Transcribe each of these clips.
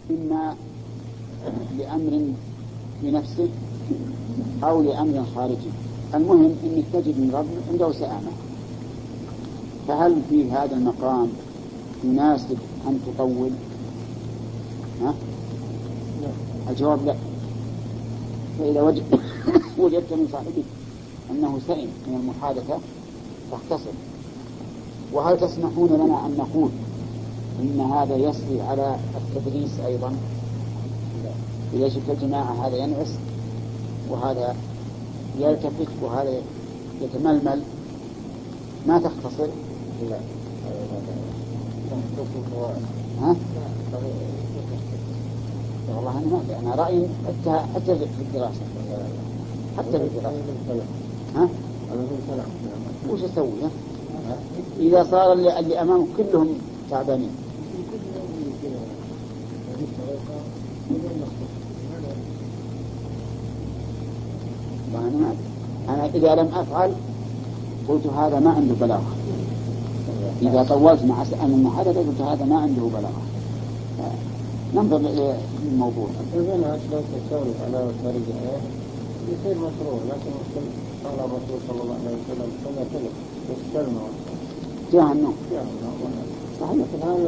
إما لأمر بنفسه أو لأمر خارجي. المهم أنك تجد من رب عنده سآمة. فهل في هذا المقام يناسب أن تطول؟ الجواب لا. فإذا وجدت من صاحبك أنه سئم من المحادثة فاختصر. وهل تسمحون لنا أن نقول إن هذا يصلي على التدريس أيضا؟ إذا شفت الجماعة هذا ينعس وهذا يلتفت وهذا يتململ ما تختصر؟ لا. والله أنا ما في، أنا رأيي حتى في الدراسة، حتى في الدراسة. وش أسوي؟ إذا صار اللي أمامك كلهم تعبانين. أنا إذا لم أفعل قلت هذا ما عنده بلاغة. إذا طولت مع المحادثة قلت هذا ما عنده بلاغة. ننظر للموضوع. إذا لو تسولف على طريقة يصير مشروع، لكن قال الرسول صلى الله عليه وسلم كما تلف يستلم جهنم. صحيح.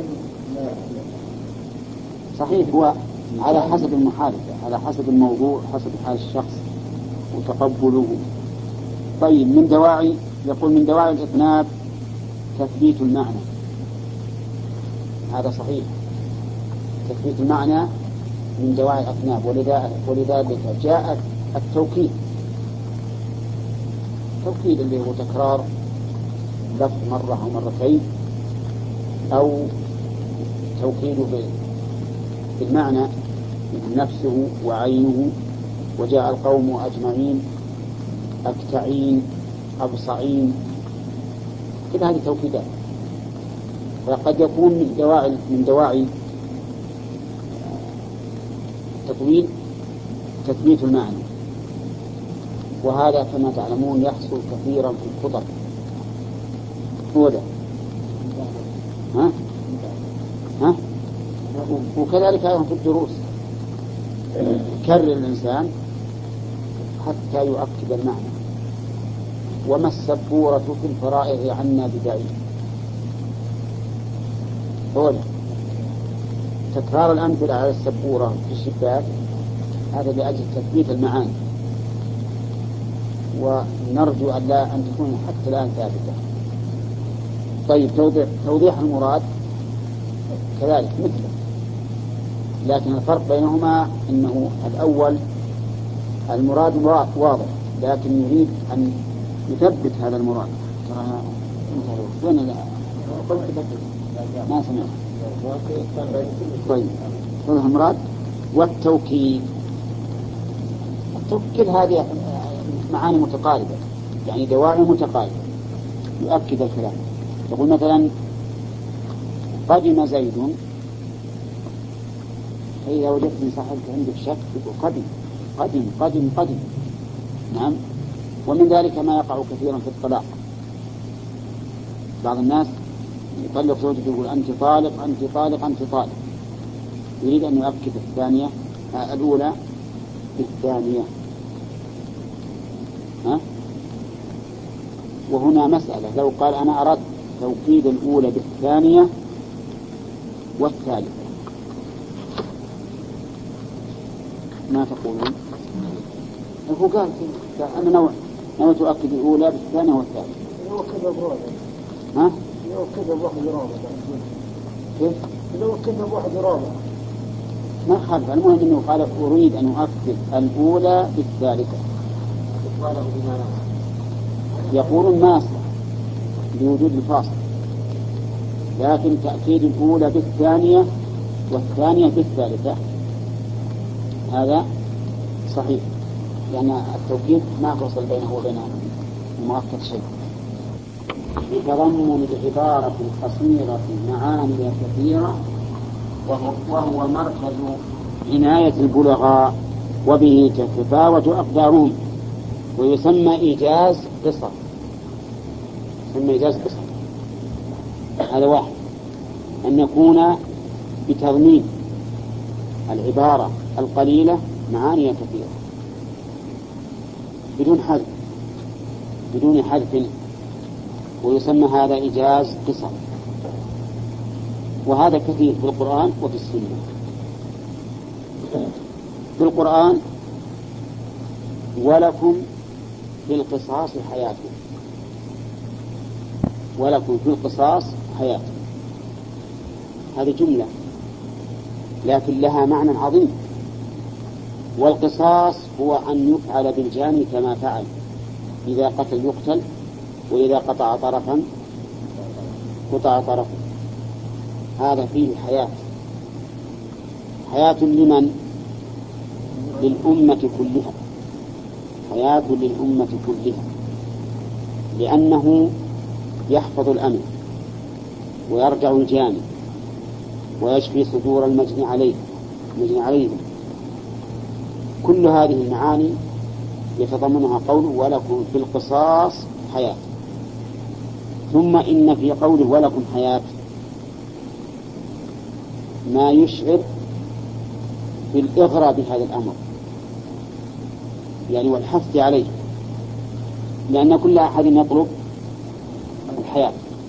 صحيح. هو على حسب المحادثة، على حسب الموضوع، حسب حال الشخص وتقبله. طيب من دواعي، يقول من دواعي الإطناب تثبيت المعنى. هذا صحيح، تثبيت المعنى من دواعي الأطناب. ولذلك جاء التوكيد. التوكيد اللي هو تكرار لفظ مرة أو مرتين، أو توكيده بالمعنى نفسه وعينه. وجاء القوم أجمعين، أكتعين، أبصعين، كل هذه توكيدات. فقد يكون من دواعي التطويل تثبيت المعنى، وهذا كما تعلمون يحصل كثيرا في الخطب. هو ده. وكذلك أيضا في الدروس كرر الإنسان حتى يؤكد المعنى. وما السبورة في الفرائض عنا بدعي. هو ده. تكرار الأمثلة على السبورة في الشباك هذا لأجل تثبيت المعاني، ونرجو أن تكون حتى الآن ثابتة. طيب توضيح المراد كذلك مثله، لكن الفرق بينهما أنه الأول المراد واضح، لكن يريد أن يثبت هذا المراد. وين ما سمعت. طيب المراد والتوكيد. التوكيد هذه معاني متقاربة، يعني دواعي متقاربة يؤكد الكلام. يقول مثلا قدم زيد، فإذا وجدت من صاحبك عندك شك تقول قدم قدم قدم قدم. نعم. ومن ذلك ما يقع كثيرا في الطلاق. بعض الناس يطلق زوجته يقول أنت طالق أنت طالق أنت طالق، يريد أن يؤكد الثانية الأولى بالثانية. وهنا مسألة، لو قال أنا أردت توكيد الأولى بالثانية والثالثة ما تقولون؟ هو قال أنا نوى تؤكد الأولى بالثانية والثالثة. لو كذب واحد رابع. كيف؟ لو كذب واحد رابع ما خالف. المهم أنه قال أريد أن أؤكد الأولى بالثالثة. يقولون ما أصلح لوجود الفاصل، لكن تأكيد الأولى بالثانية والثانية بالثالثة هذا صحيح، لأن التوكيد ما فصل بينه وبين المؤكد شيء. بتضمن العبارة القصيرة معاني كثيرة، وهو مركز عناية البلغاء، وبه تتفاوت أقدارهم، ويسمى إيجاز قصر. يسمى إيجاز قصر. هذا واحد. أن يكون بتضمين العبارة القليلة معاني كثيرة بدون حذف، بدون حذف، ويسمى هذا إيجاز قصر. وهذا كثير في القرآن وفي السنة. في القرآن ولكم في القصاص حياة، ولكم في القصاص حياة، هذه جملة لكن لها معنى عظيم. والقصاص هو أن يفعل بالجاني كما فعل، إذا قتل يقتل، وإذا قطع طرفا قطع طرفا. هذا فيه حياة، حياة لمن؟ للأمة كلها، حياة للأمة كلها، لأنه يحفظ الأمن ويرجع الجاني ويشفي صدور المجني عليهم. كل هذه المعاني يتضمنها قوله ولكم في القصاص حياة. ثم إن في قوله ولكم حياة ما يشعر بالإغراء بهذا الأمر، يعني والحث عليه، لأن كل أحد يطلب الحياة.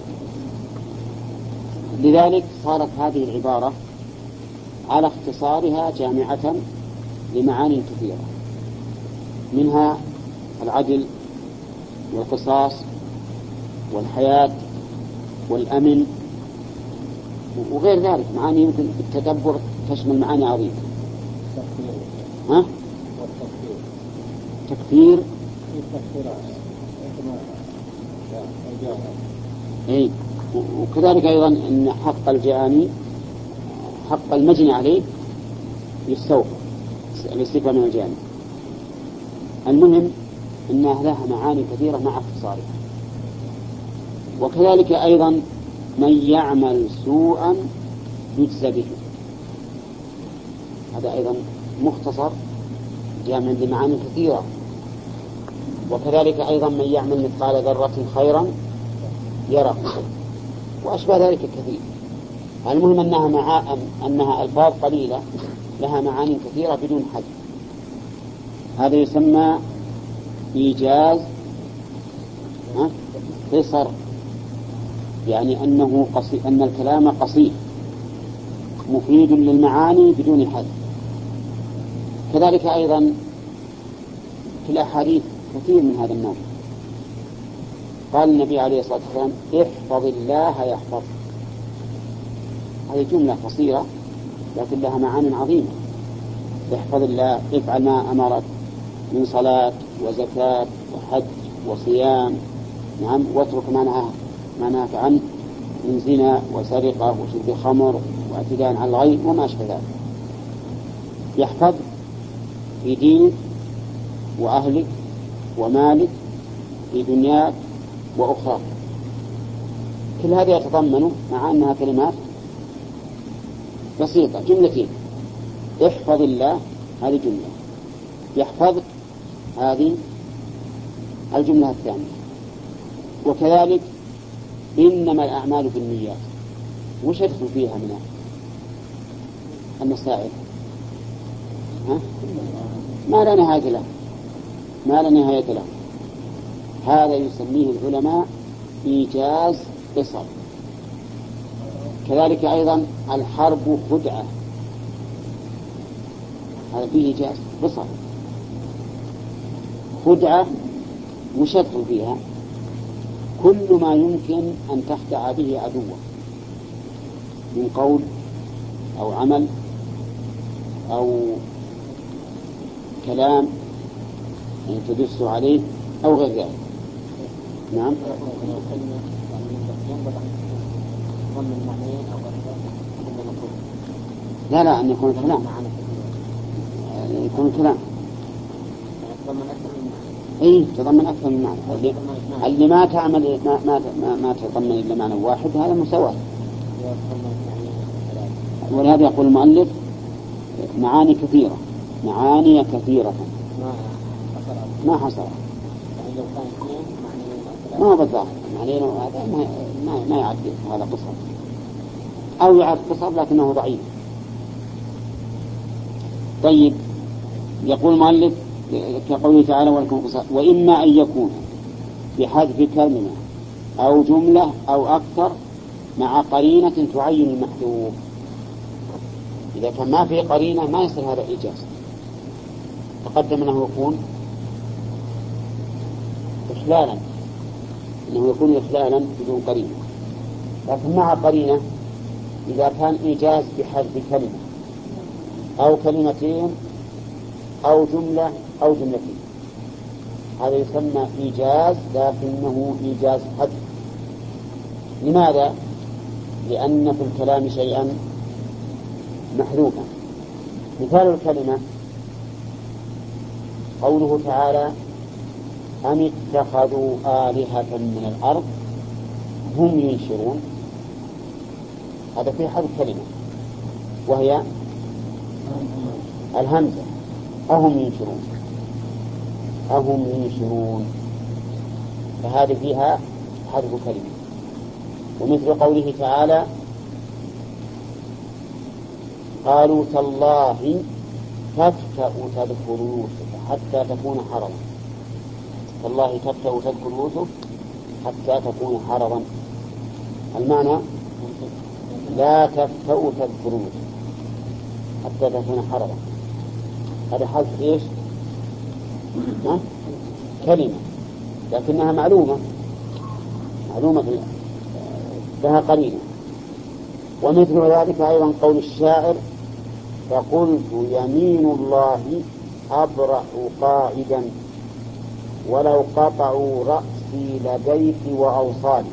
لذلك صارت هذه العبارة على اختصارها جامعة لمعاني كثيرة، منها العدل والقصاص والحياة والأمن وغير ذلك، معاني يمكن بالتدبر تشمل معاني عظيمة. ها؟ تكفير اي، وكذلك ايضا ان حق الجاني، حق المجني عليه يستوفى الاستيفاء من الجاني. المهم انها لها معاني كثيرة مع اختصارها. وكذلك ايضا من يعمل سوءا يجزى به، هذا ايضا مختصر جامع لمعاني كثيرة. وكذلك أيضا من يعمل مثقال ذرة خيرا يره، وأشبه ذلك كثير. المهم أنها ألفاظ قليلة لها معاني كثيرة بدون حد. هذا يسمى إيجاز قصر، يعني أن الكلام قصير مفيد للمعاني بدون حد. كذلك أيضا في الأحاديث كثير من هذا النوع. قال النبي عليه الصلاة والسلام احفظ الله يحفظ، هذه جملة قصيرة لكن لها معاني عظيمة. احفظ الله، افعل ما أمرك من صلاة وزكاة وحج وصيام، نعم، واترك ما نهاك عنه من زنا وسرقة وشرب خمر واعتداء على الغير وما أشبه ذلك. يحفظ في دينك وأهلك ومالك في دنياك وأخرى. كل هذا يتضمن مع أنها كلمات بسيطة، جملتين. احفظ الله هذه جملة، يحفظ هذه الجملة الثانية. وكذلك إنما الأعمال بالنيات، وش يدخل فيها من المسائل؟ ما لا نهاية له، ما لا نهاية له. هذا يسميه العلماء إيجاز قصر. كذلك أيضا الحرب خدعة، هذا فيه إيجاز قصر. خدعة وش يدخل فيها؟ كل ما يمكن أن تخدع به عدوه من قول أو عمل أو كلام يعني تدس عليه أو غير ذلك. نعم. لا أن يكون كلام، يكون كلام تضمن أكثر من معنى. اللي ما تعمل ما تضمن إلا معنى واحد هذا مساواة. ولهذا يقول المؤلف معاني كثيرة، معاني كثيرة ما حصل. ما هو بالضبط معنى هذا ما يعد هذا قصر، أو يعد قصر لكنه ضعيف. طيب، يقول المؤلف كقوله تعالى ولكم قصاص، وإما أن يكون بحذف كلمة أو جملة أو أكثر مع قرينة تعين المحذوف. إذا كان ما في قرينة ما يصير هذا إيجاز. تقدم أنه يكون إخلالا، أنه يكون إخلالا بدون قرينة، لكن مع قرينة إذا كان إيجاز بحذف كلمة أو كلمتين أو جملة أو جملتين، هذا يسمى إيجاز، لكنه إيجاز حذف. لماذا؟ لأن في الكلام شيئا محذوفا. مثال الكلمة قوله تعالى أم اتخذوا آلهة من الأرض هم ينشرون، هذا فيه حذف كلمة وهي الهمزة، أهم ينشرون، أهم ينشرون، فهذه فيها حذف كلمة. ومثل قوله تعالى قالوا تالله تفتأ تذكر يوسف حتى تكون حرضا، تالله تفتأ تذكر يوسف حتى تكون حرضا، المعنى لا تفتأ تذكر يوسف حتى تكون حرضا. هذا حذف إيش؟ كلمة لكنها معلومة لها قرينة. ومثل ذلك أيضا قول الشاعر فقلت يمين الله أبرح قائدا ولو قطعوا رأسي لديك وأوصالي.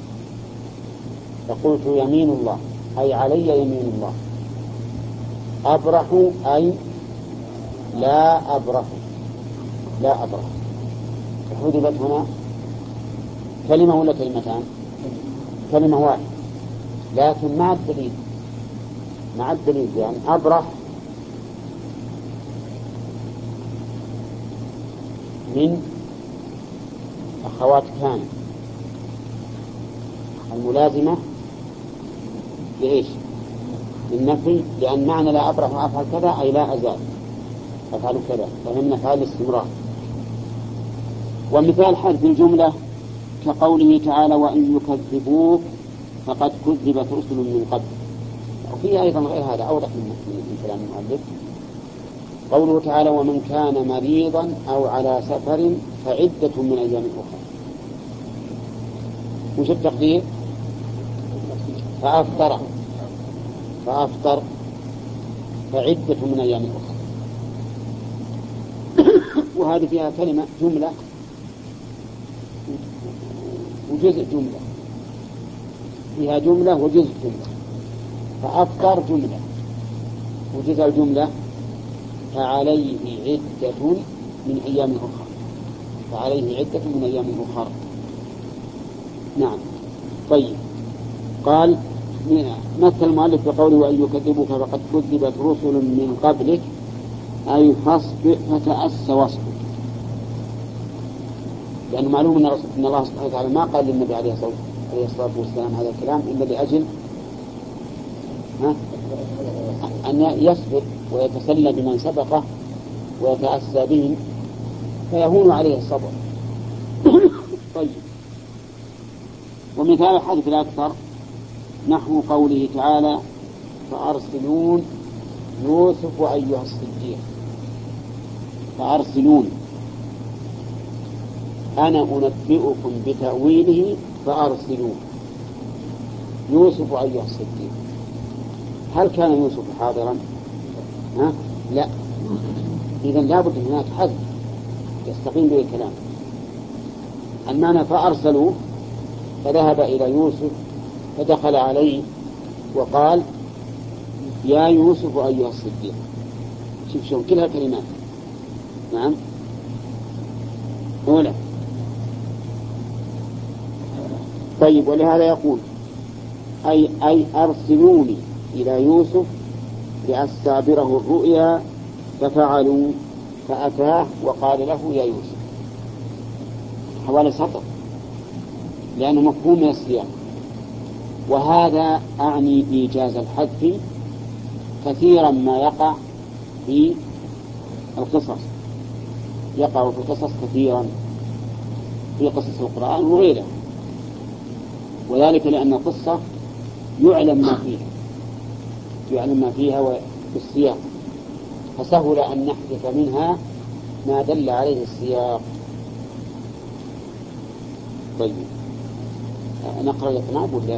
فقلت يمين الله أي علي يمين الله، أبرح أي لا أبرح، لا أبرح. حذفت هنا كلمة ولا كلمتان؟ كلمة واحدة، لكن مع الدليل يعني أبرح من أخوات كان الملازمة لإيش؟ للنفي، لأن معنى لا أبرح وأفعل كذا أي لا أزال أفعل كذا، فهم أفعال الاستمرار. ومثال حذف الجملة كقوله تعالى وإن يكذبوك فقد كذبت رسل من قبل. وفيه أيضا غير هذا أوضح من كلام المؤلف، قوله تعالى ومن كان مريضا أو على سفر فعدة من أيام أخرى. وش التقدير؟ فأفطر فعدة من أيام أخرى. وهذه فيها كلمة جملة وجزء جملة، فيها جملة وجزء جملة. فأفطر جملة وجزء الجملة فعليه عدة من أيام أخرى، فعليه عدة من أيام أخرى. نعم. طيب، قال مثل المؤلف بقوله وأن يكذبوك فقد كذبت رسل من قبلك أي فاصبر فتأس واصبر، لأنه معلوم أن الله سبحانه وتعالى ما قال للنبي عليه الصلاة والسلام هذا الكلام إلا لأجل أن يصبر ويتسلى بمن سبقه ويتأسى بهم فيهون عليه الصبر. طيب، ومثال الحذف الأكثر نحو قوله تعالى فأرسلون يوسف أيها الصديق، فأرسلون أنا أنبئكم بتأويله فأرسلون يوسف أيها الصديق. هل كان يوسف حاضرا؟ لا، إذن لابد هناك حذف يستقيم به الكلام. المعنى فأرسلوا فذهب إلى يوسف فدخل عليه وقال يا يوسف أيها الصديق. شوف كلها كلمات. نعم. أولى. طيب، ولهذا يقول أي أرسلوني إلى يوسف لأستعبره الرؤيا ففعلوا فأتاه وقال له يا يوسف، حوالي سطر لأنه مفهوم من السياق. وهذا أعني إيجاز الحذف كثيرا ما يقع في القصص، يقع في القصص كثيرا في قصص القرآن وغيرها، وذلك لأن القصة يعلم ما فيها بالسياق، فسهل أن نحذف منها ما دل عليه السياق. طيب نقرأ الإطناب ولا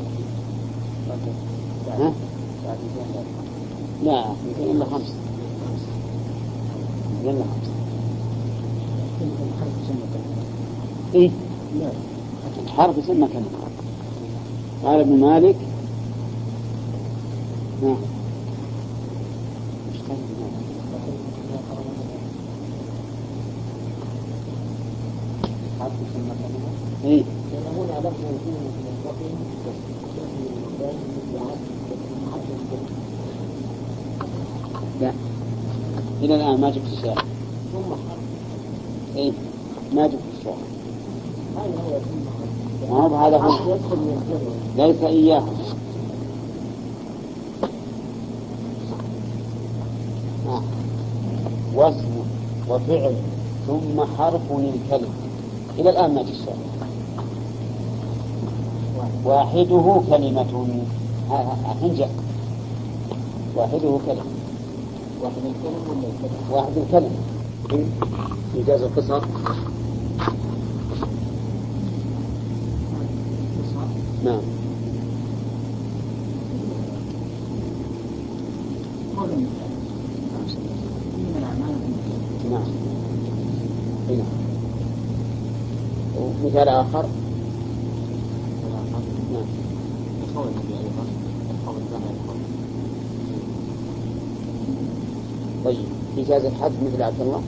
لا يمكن إلا 5 إيه؟ لا الحرف يسمى كلمة. قال ابن مالك إيه؟ لا إلى الآن ما جبت الشاهد. إيه ما جبت الشاهد. هذا هو ليس إياه. واسم وفعل ثم حرف للكلمة. إلى الآن ما جبت الشاهد. واحده كلمة. هنجح واحده كلمة. واحد الكلمة إيجاز القصر. نعم نعم هنا مثال آخر. نعم طيب إيجاز الحد مثل عبد الله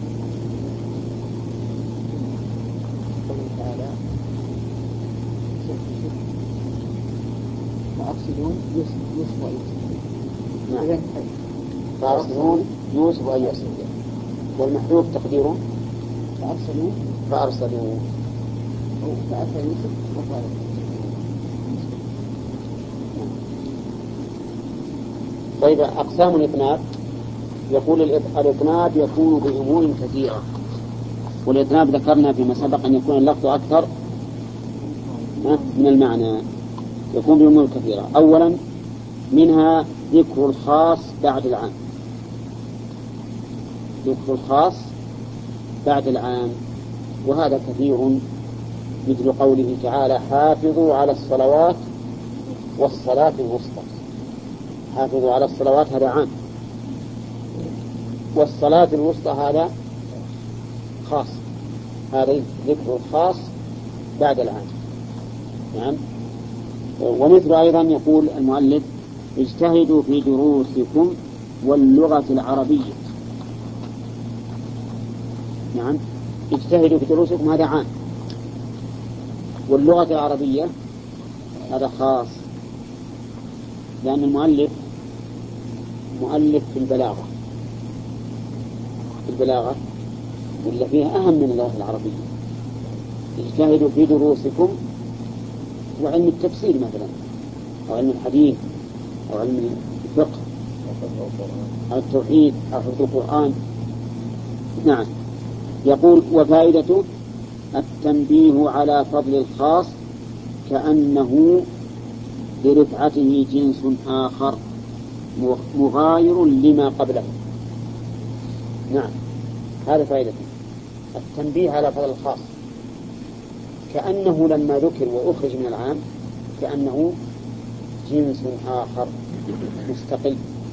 فأرسلون يوسف وأيوسف. نعم فأرسلون يوسف وأيوسف. والمحذوف تقديره فأرسلوا يوسف وفارس. طيب أقسام الإطناب. يقول الإطناب يكون بأمور كثيرة، والإطناب ذكرنا فيما سبق أن يكون اللفظ أكثر من المعنى. يكون بأمور كثيرة. أولا منها ذكر الخاص بعد العام. ذكر الخاص بعد العام وهذا كثير، مثل قوله تعالى حافظوا على الصلوات والصلاة الوسطى. حافظوا على الصلوات هذا عام، والصلاة الوسطى هذا خاص. هذا ذكر الخاص بعد العام. نعم. ومثل أيضا يقول المؤلف اجتهدوا في دروسكم واللغة العربية. نعم اجتهدوا في دروسكم هذا عام، واللغة العربية هذا خاص، لأن المؤلف مؤلف في البلاغة واللي فيها أهم من اللغة العربية. اجتهدوا في دروسكم وعلم التفسير مثلا، أو علم الحديث، أو علم الفقه، أو التوحيد، أو حفظ القرآن. نعم. يقول وفائدته التنبيه على فضل الخاص كأنه برفعته جنس آخر مغاير لما قبله. نعم هذا فائدته التنبيه على فضل الخاص، كأنه لما ذكر وأخرج من العام كأنه جنس آخر مستقل.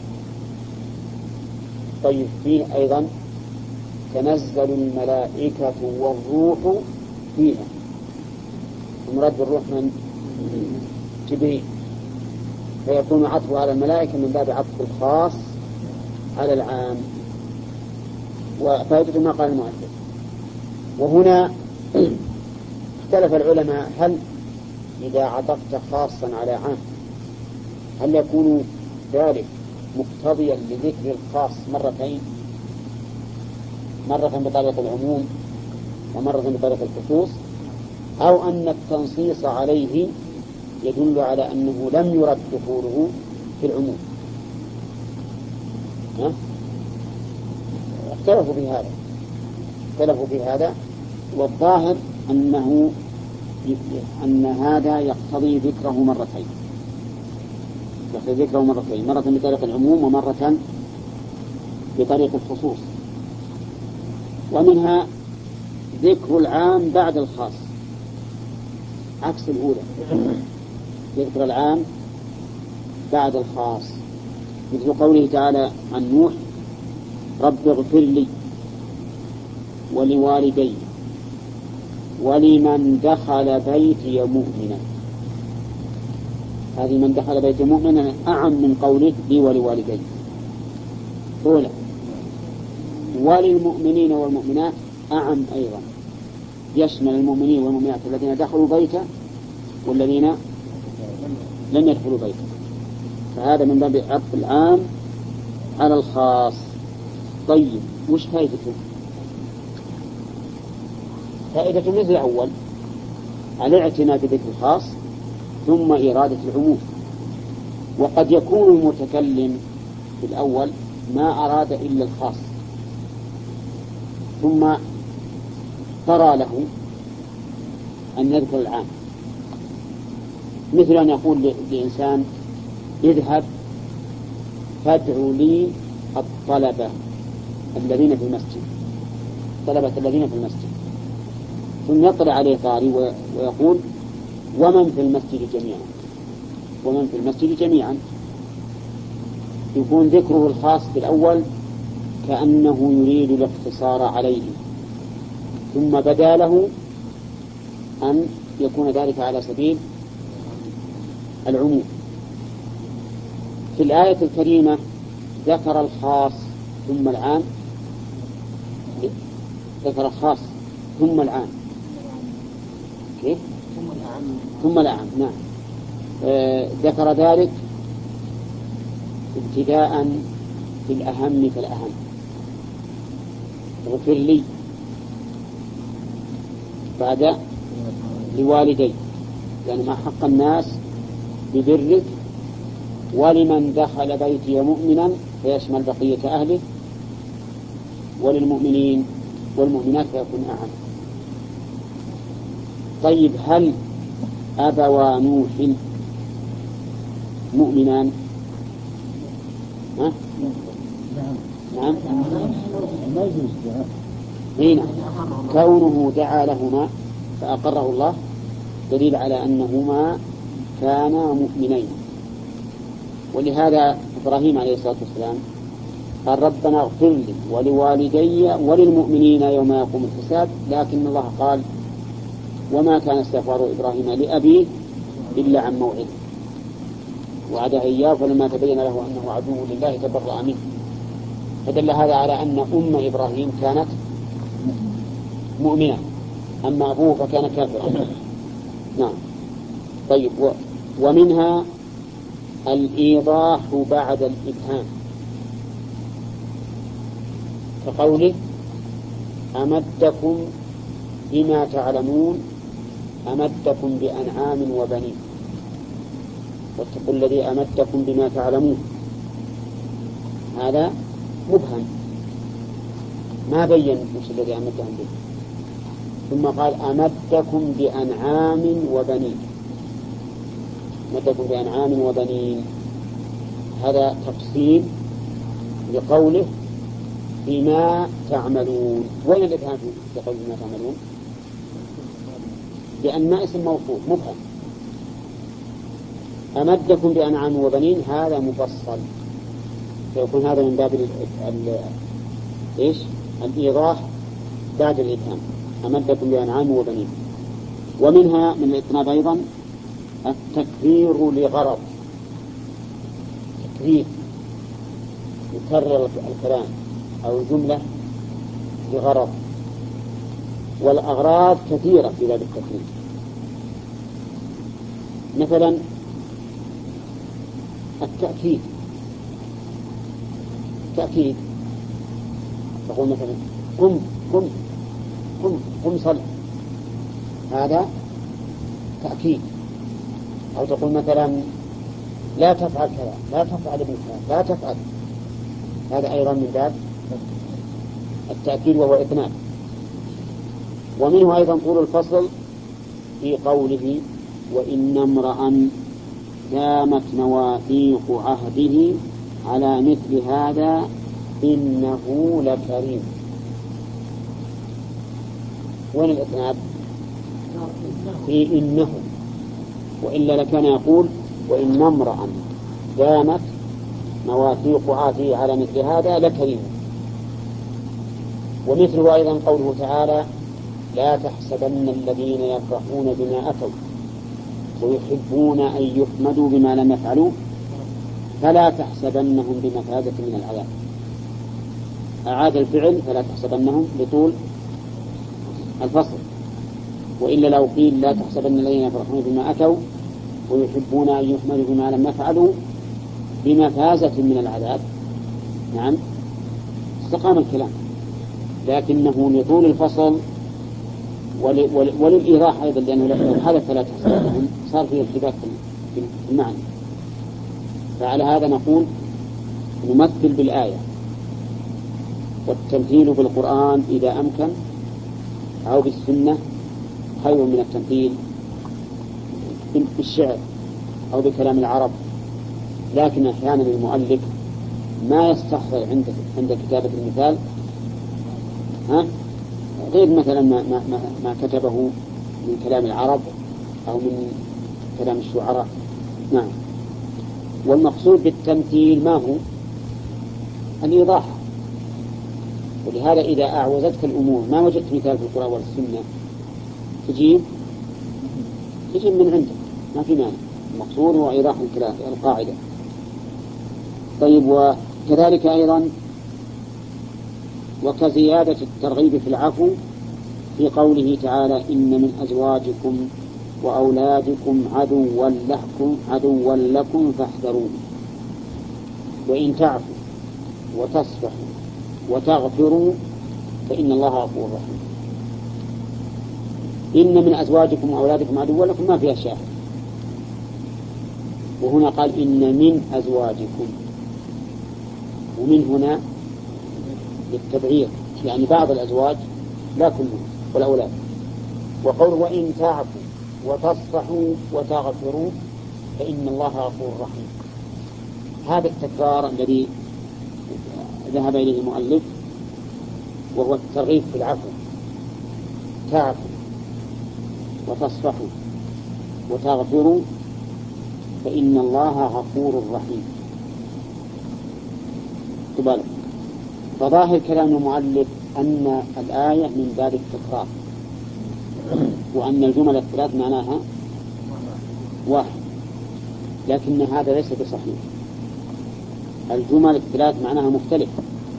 طيب فيه أيضا تنزل الملائكة والروح فيها. المراد بالروح من جبريل، فيكون عطفه على الملائكة من باب عطف الخاص على العام. وفائدة ما قال المؤلف. وهنا اختلف العلماء هل إذا عطفت خاصا على عام هل يكون ذلك مقتضيا لذكر الخاص مرتين، مرة بطريقة العموم ومرة بطريقة الخصوص، أو أن التنصيص عليه يدل على أنه لم يرد دخوله في العموم. اختلفوا في هذا والظاهر أن هذا يقتضي ذكره مرتين، مرة بطريق العموم ومرة بطريق الخصوص. ومنها ذكر العام بعد الخاص عكس الأولى، ذكر العام بعد الخاص، مثل قوله تعالى عن نوح رب اغفر لي ولوالدي ولمن دخل بيتي مؤمنا. هذه من دخل بيتي مؤمنا أعم من قوله لي ولوالدي. أولى وللمؤمنين والمؤمنات أعم أيضا، يشمل المؤمنين والمؤمنات الذين دخلوا بيته والذين لم يدخلوا بيته، فهذا من باب عطف العام على الخاص. طيب وش فائدته؟ فائدة مثل الأول الاعتناء بذكر الخاص ثم إرادة العموم. وقد يكون المتكلم في الأول ما أراد إلا الخاص ثم ترى له أن يذكر العام، مثل أن يقول لإنسان اذهب فادعوا لي الطلبة الذين في المسجد، طلبة الذين في المسجد، ثم يطلع عليه طاري ويقول ومن في المسجد جميعا، ومن في المسجد جميعا، يكون ذكره الخاص بالأول كأنه يريد الاقتصار عليه، ثم بدا له أن يكون ذلك على سبيل العموم. في الآية الكريمة ذكر الخاص ثم العام، ذكر الخاص ثم العام، كيف؟ ثم العام نعم. ذكر ذلك ابتداء في الأهم فالأهم، اغفر لي، بعد لوالدي يعني ما حق الناس ببرك، ولمن دخل بيتي مؤمنا فيشمل بقية أهله، وللمؤمنين والمؤمنات فيكون أعم. طيب هل أبوا نوح مؤمنان؟ نعم هنا كونه دعا لهما فأقره الله دليل على أنهما كانا مؤمنين. ولهذا إبراهيم عليه الصلاة والسلام قال ربنا اغفر لي ولوالدي وللمؤمنين يوم يقوم الحساب، لكن الله قال وما كان استغفار إبراهيم لأبيه إلا عن موعد وعده إياه فلما تبين له أنه عدو لله تبرأ منه. فدل هذا على أن أم إبراهيم كانت مؤمنة، أما أبوه فكان كافرا. نعم. طيب ومنها الإيضاح بعد الإبهام، كقوله أمدكم بما تعلمون أمدكم بأنعام وبنين، واتقوا الذي أمدكم بما تعلمون، هذا مبهم ما بين وش الذي أمدهم به، ثم قال أمدكم بأنعام وبنين، أمدكم بأنعام وبنين، هذا تفصيل لقوله بما تعملون. وين الإبهام في قوله بما تعملون؟ لأن اسم موصول مبهم. أمدكم بأنعام وبنين هذا مفصل، فيكون هذا من باب الإيضاح بعد الإبهام، أمدكم بأنعام وبنين. ومنها من الإطناب أيضا التكرير لغرض، تكرير يكرر الكلام أو الجملة لغرض، والأغراض كثيرة في باب التكرير. مثلا التأكيد، تأكيد تقول مثلا قم قم قم قم صل، هذا تأكيد. أو تقول مثلا لا تفعل كذا، لا تفعل ابن كذا، لا تفعل، هذا أيضا من باب التأكيد وهو إثنان. ومنه أيضا طول الفصل في قوله وإن امرأ دامت مواثيق عهده على مثل هذا إنه لكريم. وين الإثناب؟ في إنه، وإلا لكان يقول وإن امرأ دامت مواثيق عهده على مثل هذا لكريم. ومثله أيضا قوله تعالى لا تحسبن الذين يفرحون بما أتوا ويحبون أن يحمدوا بما لم يفعلوا فلا تحسبنهم بمفازة من العذاب. أعاد الفعل فلا تحسبنهم لطول الفصل، وإلا لو قيل لا تحسبن الذين يفرحون بما أتوا ويحبون أن يحمدوا بما لم يفعلوا بمفازة من العذاب، نعم استقام الكلام، لكنه لطول الفصل وللإيضاح أيضا، لأنه لو حدث لا تحسبنهم صار فيه ارتباك في المعنى. فعلى هذا نقول نمثل بالآية، والتمثيل بالقرآن إذا أمكن أو بالسنة خير من التمثيل بالشعر أو بكلام العرب. لكن أحيانا المؤلف ما يستحضر عند كتابة المثال غير مثلا ما كتبه من كلام العرب أو من كلام الشعراء. نعم. والمقصود بالتمثيل ما هو؟ الإيضاح. ولهذا إذا أعوزتك الأمور ما وجدت مثال في القرآن والسنة تجيب من عندك، ما في مانع. المقصود هو إيضاح الكلام القاعدة. طيب، وكذلك أيضا وكزيادة الترغيب في العفو في قوله تعالى إن من أزواجكم وأولادكم عدوا لكم فاحذروه وإن تعفوا وتصفحوا وتغفروا فإن الله غفور رحيم. إن من أزواجكم وأولادكم عدوا لكم ما فيها شاهد، وهنا قال إن من أزواجكم، ومن هنا للتبعير، يعني بعض الأزواج لا كلهم والأولاد. وقول وإن تعفوا وتصفحوا وتغفروا فإن الله غفور رحيم. هذا التكرار الذي ذهب إليه المؤلف وهو الترغيب في العفو، تعفوا وتصفحوا وتغفروا فإن الله غفور رحيم. تبالغ. فظاهر كلام المؤلف أن الآية من باب التكرار، وأن الجمل الثلاث معناها واحد، لكن هذا ليس بصحيح. الجمل الثلاث معناها مختلف.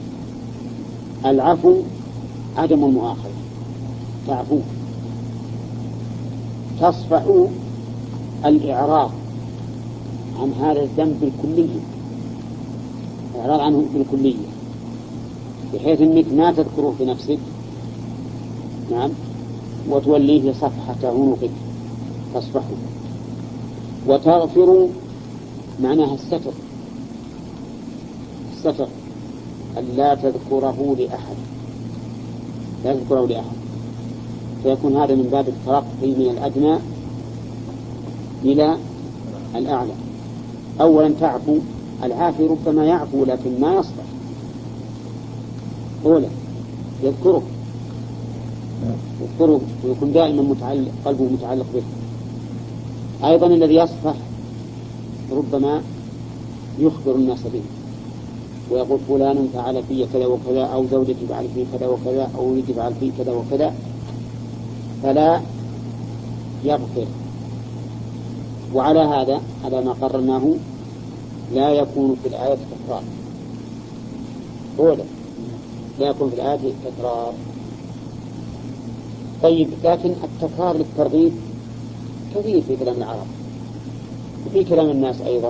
العفو عدم المؤاخذة، تعفو. تصفحوا الإعراض عن هذا الذنب بالكلية، إعراض عنه بالكلية، بحيث أنك ما تذكره في نفسك، نعم، وتوليه صفحة عنقك، تصفحه. وتغفر معناها الستر، الستر أن لا تذكره لأحد، لا تذكره لأحد، فيكون هذا من باب الترقي من الأدنى إلى الأعلى. أولا تعفو، العافي ربما يعفو لكن ما يصفح، أولا يذكره ويكون دائما قلبه متعلق به. أيضا الذي يصفح ربما يخبر الناس به ويقول فلان فعل في كذا وكذا، أو زوجتي فعل في كذا وكذا، أو ولدي فعل في كذا وكذا، فلا يغفر. وعلى هذا على ما قررناه لا يكون في الآية تكرار، أولا لا يكون في الآية تكرار. طيب، لكن التكرار للترغيب كثير في كلام العرب وفي كلام الناس أيضا،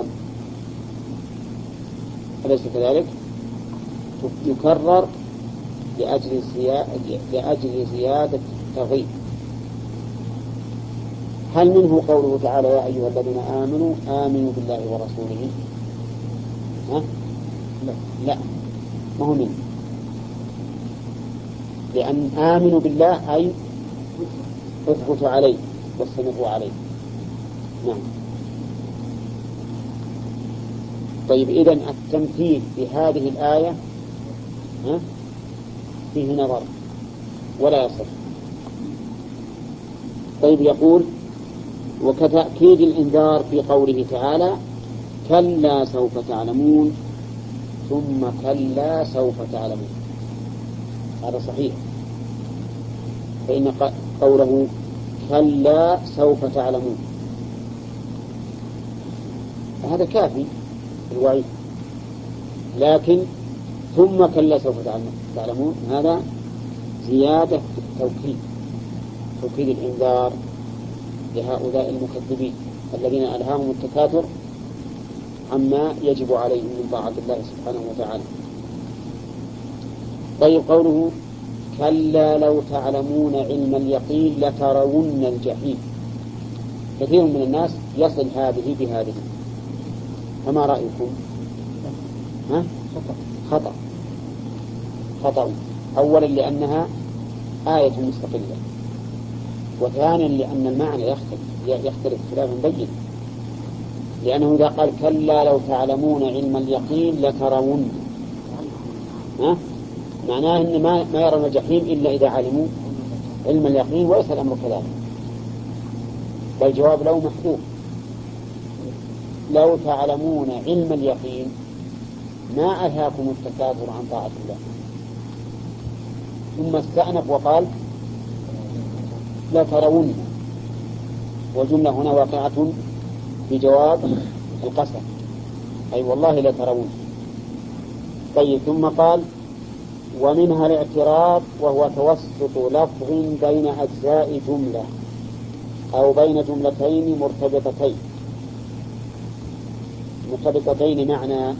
أليس كذلك؟ يكرر لأجل زيادة الترغيب. هل منه قوله تعالى يا أيها الذين آمنوا بالله ورسوله؟ لا، ما هو منه. لأن آمنوا بالله أي اثبتوا عليه واستمروا عليه. نعم. طيب إذن التمثيل في هذه الآية فيه نظر ولا يصح. طيب يقول وكتأكيد الإنذار في قوله تعالى كلا سوف تعلمون ثم كلا سوف تعلمون، هذا صحيح، فإن قوله كلا سوف تعلمون هذا كافي الوعيد، لكن ثم كلا سوف تعلمون هذا زيادة في التوكيد، توكيد الإنذار لهؤلاء المكذبين الذين ألهاهم التكاثر عما يجب عليهم من طاعة الله سبحانه وتعالى. طيب قوله كلا لو تعلمون علم اليقين لترون الجحيم، كثير من الناس يصل هذه بهذه، فما رأيكم؟ خطأ. أولا لأنها آية مستقلة، وثانيا لأن المعنى يختلف اختلافا بين، لأنه إذا قال كلا لو تعلمون علم اليقين لترون معناه أن ما يرون الجحيم إلا إذا علموا علم اليقين، وليس الأمر كذلك، بل جواب لو محذوف، لو تعلمون علم اليقين ما ألهاكم التكاثر عن طاعة الله، ثم استأنف وقال لترون، والجملة هنا واقعة في جواب القسم، أي والله لترون. طيب ثم قال ومنها الاعتراض وهو توسط لفظ بين أجزاء جملة أو بين جملتين مرتبطتين معنى،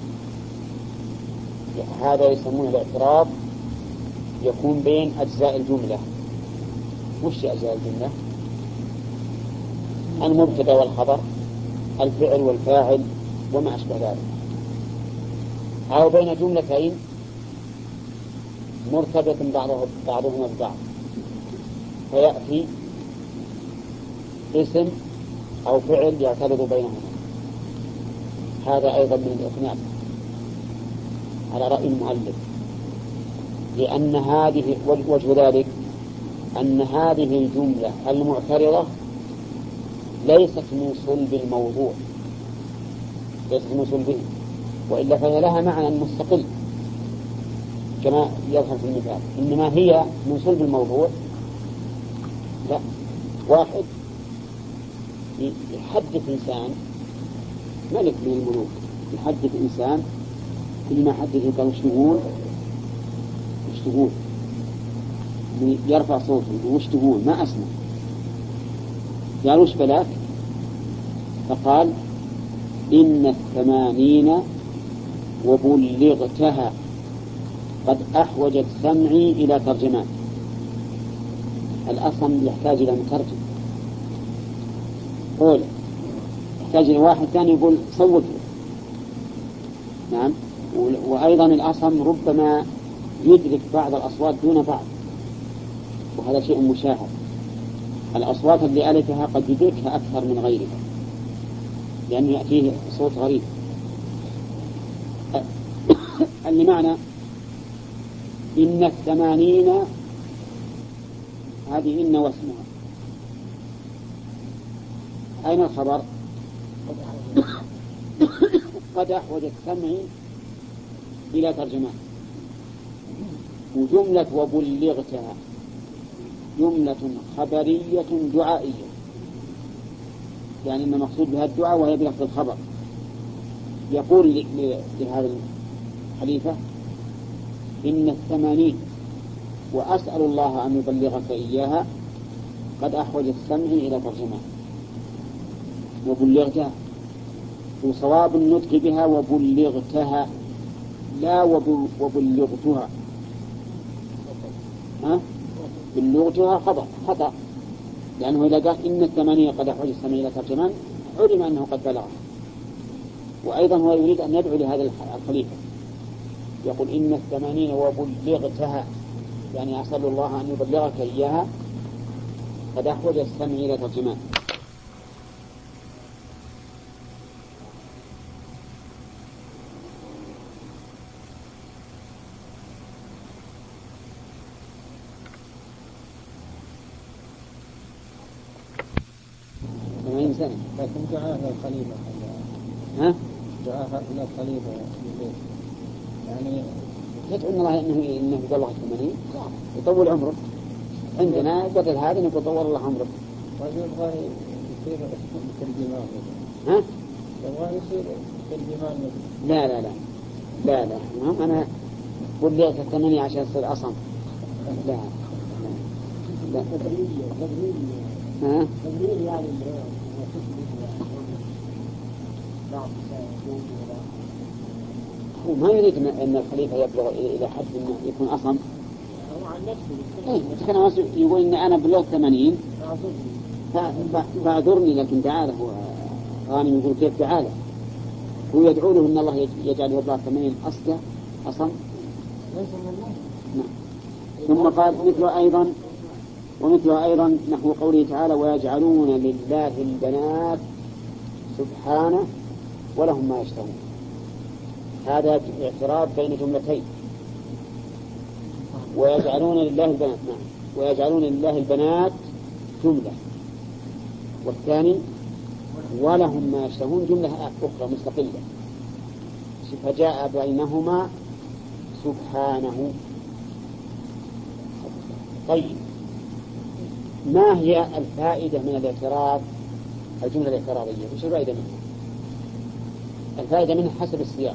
هذا يسمونه الاعتراض، يكون بين أجزاء الجملة. وش أجزاء الجملة؟ المبتدأ والخبر، الفعل والفاعل وما أشبه ذلك، أو بين جملتين مرتبط بعضهما ببعض، فيأتي اسم أو فعل يعترض بينهما، هذا أيضا من الإقناع على رأي المؤلف، لأن هذه وجه ذلك أن هذه الجملة المعترضة ليست من صلب الموضوع، ليست من صلبه، وإلا فهي لها معنى مستقل كما يظهر في المثال، إنما هي من صلب الموضوع لا. واحد يحدث إنسان ملك من الملوك، يحدث إنسان كلما حدثه قال وش تقول يرفع صوته وش تقول ما أسمع، قال وش بلاك؟ فقال إن 80 وبلغتها قد أحوجت سمعي إلى ترجمان. الأصم يحتاج إلى مترجم، قول يحتاج إلى واحد ثاني يقول صوت. نعم. وأيضا الأصم ربما يدرك بعض الأصوات دون بعض، وهذا شيء مشاهد، الأصوات اللي ألفها قد يدركها أكثر من غيرها لأنه يأتيه صوت غريب. اللي معنى إن 80 هذه إن واسمها، أين الخبر؟ قد أحوجت سمعي إلى ترجمان. وجملة وبلغتها جملة خبرية دعائية، يعني أن المقصود بها الدعاء وهي بلفظ الخبر. يقول لهذا الخليفة إن 80 وأسأل الله أن يبلغك إياها قد أحوجت سمعي إلى ترجمان. وبلغتها وصواب النطق بها وبلغتها لا وبلغتها، بلغتها خطأ، لأنه إذا قال إن 80 قد أحوجت سمعي إلى ترجمان علم أنه قد بلغها. وأيضا هو يريد أن يدعو لهذا الخليفة، يقول إن 80 وبلغتها يعني أسأل الله أن يبلغك إياها، قد أحوج السمع إلى ترجمان. لكن دعاها الخليفة دعاها إلى الخليفة يعني يدعو الله إنه يبلغ 80 يطول عمره. عندنا بدل هذا نقول طول الله عمره. ويبغى يصير ترجمان. يبغى يصير ترجمان. لا أنا قل لي 8 عشان يصير أصم. لا يعني هو ما يريد أن الخليفة يبلغ إلى حد أنه يكون أصم. هو عن نفسه كان يقول إن أنا بلغ 80 فأعذرني، لكن تعالى هو غانم يقول كيف تعالى، هو يدعو له أن الله يجعل يبلغ 80 أصم. ثم قال ومثل أيضا نحو قوله تعالى ويجعلون لله البنات سبحانه ولهم ما يشتهون. هذا اعتراض بين جملتين. ويجعلون لله البنات ويجعلون لله البنات جملة، والثاني ولهم ما يشتهون جملة أخرى مستقلة، فجاء بينهما سبحانه. طيب ما هي الفائدة من الاعتراض؟ الجملة الاعتراضية وش الفائدة منها؟ الفائدة منها حسب السياق.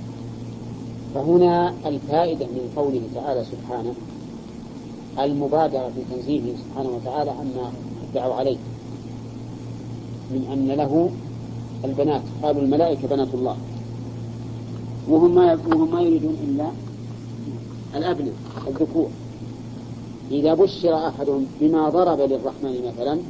فهنا الفائدة من قوله تعالى سبحانه المبادرة في تنزيهه سبحانه وتعالى عما ادعوا عليه من أن له البنات. قالوا الملائكة بنات الله، وهم ما يريدون إلا الأبناء الذكور. إذا بشر أحدهم بما ضرب للرحمن مثلا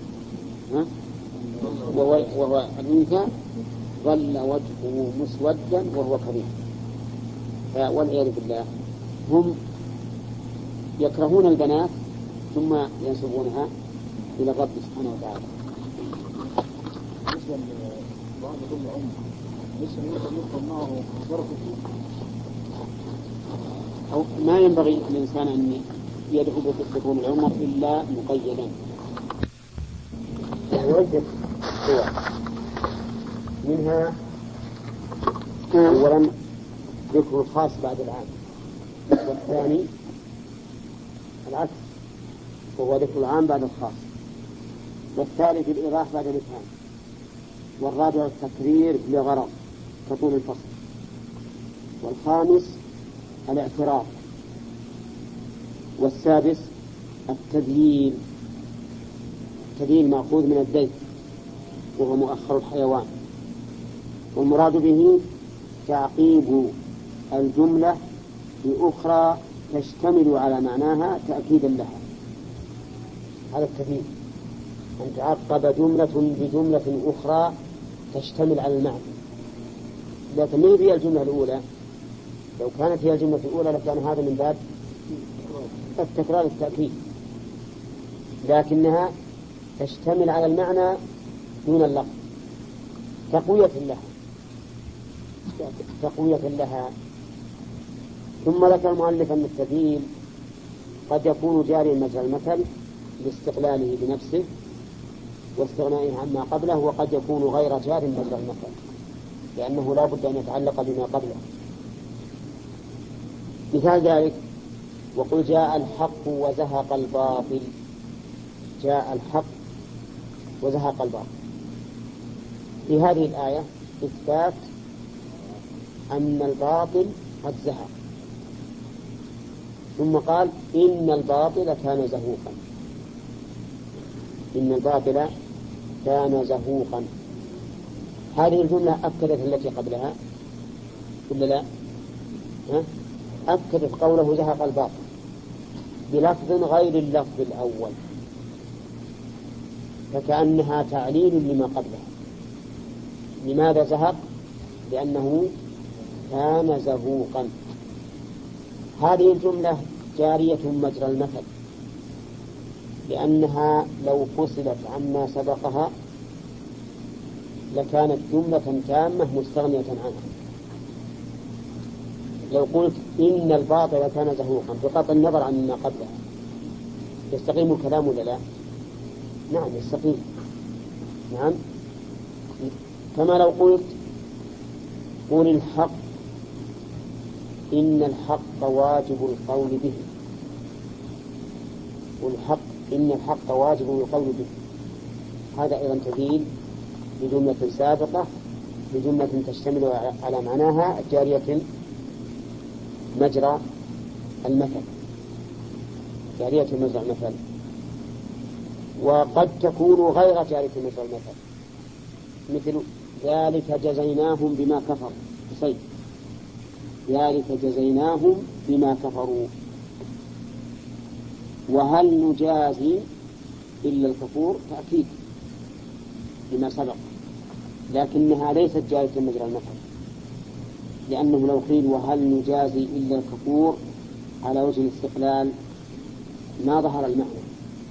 وهو الأنثى ظل وجهه مسودا وهو كريم. والعياذ بالله هم يكرهون البنات ثم ينسبونها إلى الرب سبحانه وتعالى. أو ما ينبغي للإنسان أن يدعو بطول العمر إلا مقيدا. وعدة صور منها أولا ذكر الخاص بعد العام، والثاني العكس وهو ذكر العام بعد الخاص، والثالث الإيضاح بعد الإفهام، والرابع التكرير لغرض كطول الفصل، والخامس الاعتراض، والسادس التذييل. التذييل مأخوذ من الدين وهو مؤخر الحيوان، والمراد به تعقيب الجملة بأخرى تشتمل على معناها تأكيدا لها. هذا التذييل أن تعقب جملة بجملة أخرى تشتمل على المعنى. لكن ما هي الجملة الأولى؟ لو كانت هي الجملة الأولى لكان هذا من باب التكرار التأكيد، لكنها تشتمل على المعنى دون اللفظ تقوية لها. ثم ذكر المؤلف أن التذييل قد يكون جاريا مجرى المثل لاستقلاله بنفسه واستغنائه عما قبله، وقد يكون غير جار مجرى المثل لأنه لا بد أن يتعلق بما قبله. مثال ذلك وقل جاء الحق وزهق الباطل. جاء الحق وزهق الباطل. في هذه الآية إثبات أن الباطل قد زهق، ثم قال إن الباطل كان زهوقا. إن الباطل كان زهوقا. هذه الجملة أكدت التي قبلها ولا لا؟ أكدت قوله زهق الباطل بلفظ غير اللفظ الأول، فكأنها تعليل لما قبلها. لماذا زهق؟ لأنه كان زهوقا. هذه الجملة جارية مجرى المثل، لأنها لو فصلت عما سبقها لكانت جملة تامة مستغنية عنها. لو قلت إن الباطل كان زهوقا بقطع النظر عن ما قبلها يستقيم الكلام ولا لا؟ نعم يستقيم. نعم. كما لو قلت قل الحق إن الحق واجب القول به، والحق إن الحق واجب القول به، هذا أيضا تبين بجملة سابقة بجملة تشتمل على معناها جارية مجرى المثل، جارية مجرى المثل. وقد تكون غير جارية مجرى المثل، مثل ذلك جزيناهم بما كفروا، ذلك جزيناهم بما كفروا. وهل نجازي إلا الكفور؟ تأكيد لما سبق، لكنها ليست جارية مجرى المثل، لأنه لو قيل وهل نجازي إلا الكفور على وجه الاستقلال ما ظهر المعنى.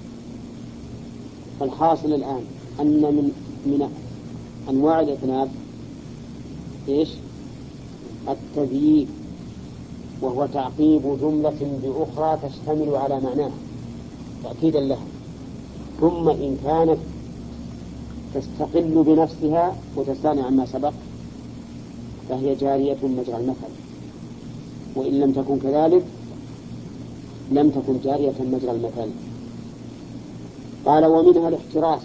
فالحاصل الآن أن من أنواع الإذناب إيش؟ التذييب، وهو تعقيب جملة بأخرى تشتمل على معناها تأكيدا لها، ثم إن كانت تستقل بنفسها وتستغني عما سبق فهي جارية مجرى المثل، وإن لم تكن كذلك لم تكن جارية مجرى المثل. قال ومنها الاحتراس.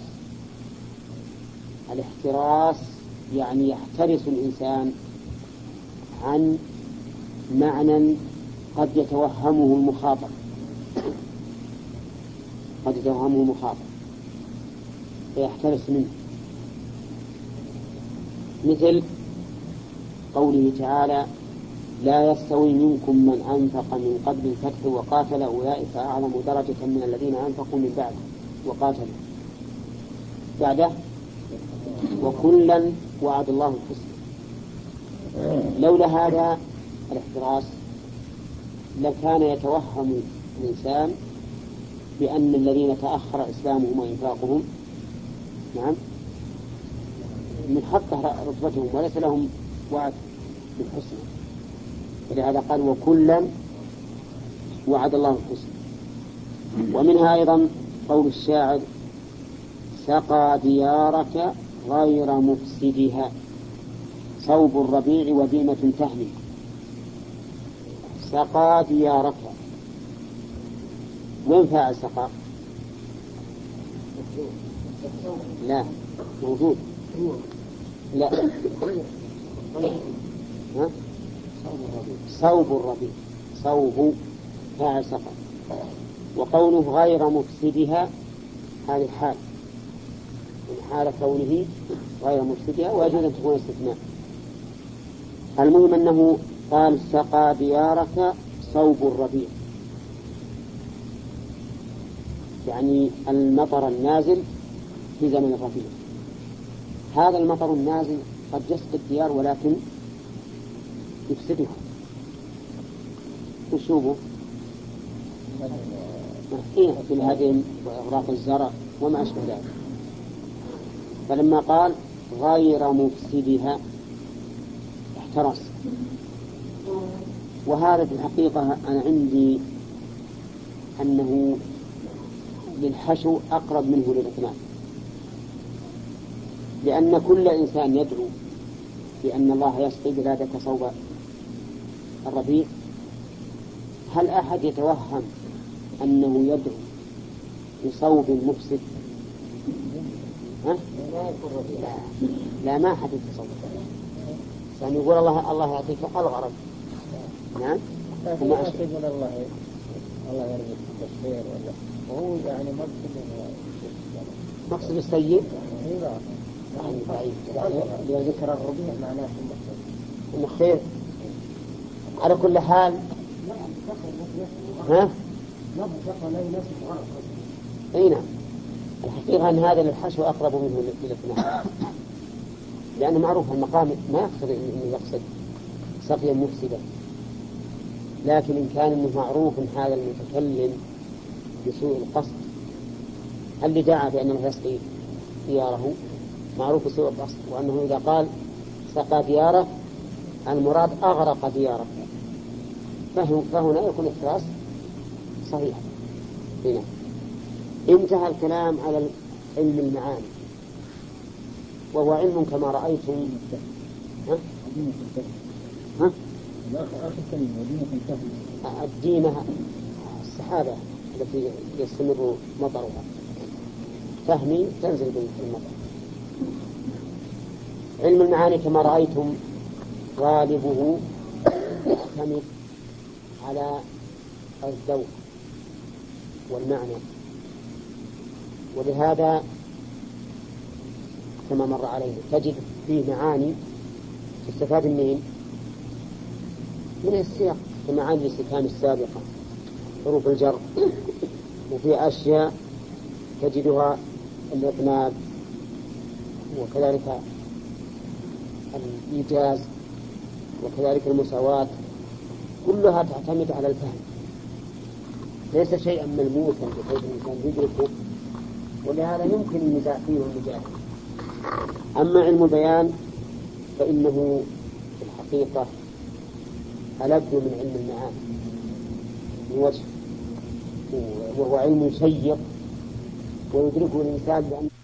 الاحتراس يعني يحترس الإنسان عن معنى قد يتوهمه المخاطب، قد يتوهمه المخاطب فيحترس منه، مثل قوله تعالى لا يستوي منكم من أنفق من قبل الفتح وقاتل أولئك أعظم درجة من الذين أنفقوا من بعد وقاتلوا. بعده وكلا وعد الله الحسنى. لولا هذا الاحتراس لكان يتوهم الإنسان بأن الذين تأخر إسلامهم وإنفاقهم نعم من حقه رتبتهم وليس لهم وعد بالحسنى، ولهذا قال وكلا وعد الله الحسنى. ومنها أيضا قول الشاعر سقى ديارك غير مفسدها صوب الربيع وديمة تهمي. سقى ديارك، وين فاعل سقى؟ لا موجود، لا ها؟ صوب الربيع، صوب فاعل سقى. وقوله غير مفسدها هذه حال من حال كونه غير مفسدها، ويجوز أن تكون استثناء. المهم أنه قال سقى ديارك صوب الربيع، يعني المطر النازل في زمن الربيع. هذا المطر النازل قد يسقي الديار ولكن يفسدها. وشوفوا في الهدم وإغراق الزرع وما أشبه ذلك. فلما قال غير مفسدها احترس. وهذا في الحقيقة أنا عندي أنه للحشو أقرب منه للإطلاق، لأن كل إنسان يدعو بأن الله يسقي بلادك صوب الربيع. هل أحد يتوهم أنه يدعو بصوب مفسد؟ لا ما أحد يتصور. يعني يقول الله يعطيك الغرض. نعم وما أشهد الله يرزق بالخير ولا وهو يعني مقصد السيء يعني بعيد يعني ذكر الربيع معناه إنه خير على كل حال. ها؟ أي نعم. الحقيقة أن هذا للحشو أقرب منه للاثنين، لأنه معروف المقام ما يقصد إنه يقصد سقيا مفسدا، لكن إن كان إنه معروف هذا المتكلم بسوء القصد، اللي دعا بأنه يسقي دياره معروف بسوء القصد، وأنه إذا قال سقى دياره المراد أغرق دياره، فهنا يكون إخلاص صحيح. هنا انتهى الكلام على علم المعاني، وهو علم كما رأيتم. الدينة السحابة التي يستمر مطرها، فهمي تنزل بالمطر. علم المعاني كما رأيتم غالبه يعتمد على الذوق والمعنى، ولهذا كما مر عليه تجد فيه معاني تستفاد من السياق، كمعاني الاستفهام السابقة، حروف الجر، وفي أشياء تجدها الإطناب وكذلك الإيجاز وكذلك المساواة، كلها تعتمد على الفهم، ليس شيئا ملموسا بحيث الإنسان يدركه، ولهذا يمكن النزاع فيه والمجادلة. أما علم البيان فإنه في الحقيقة ألذ من علم المعاني من وجه، وهو علم شيق ويدركه الإنسان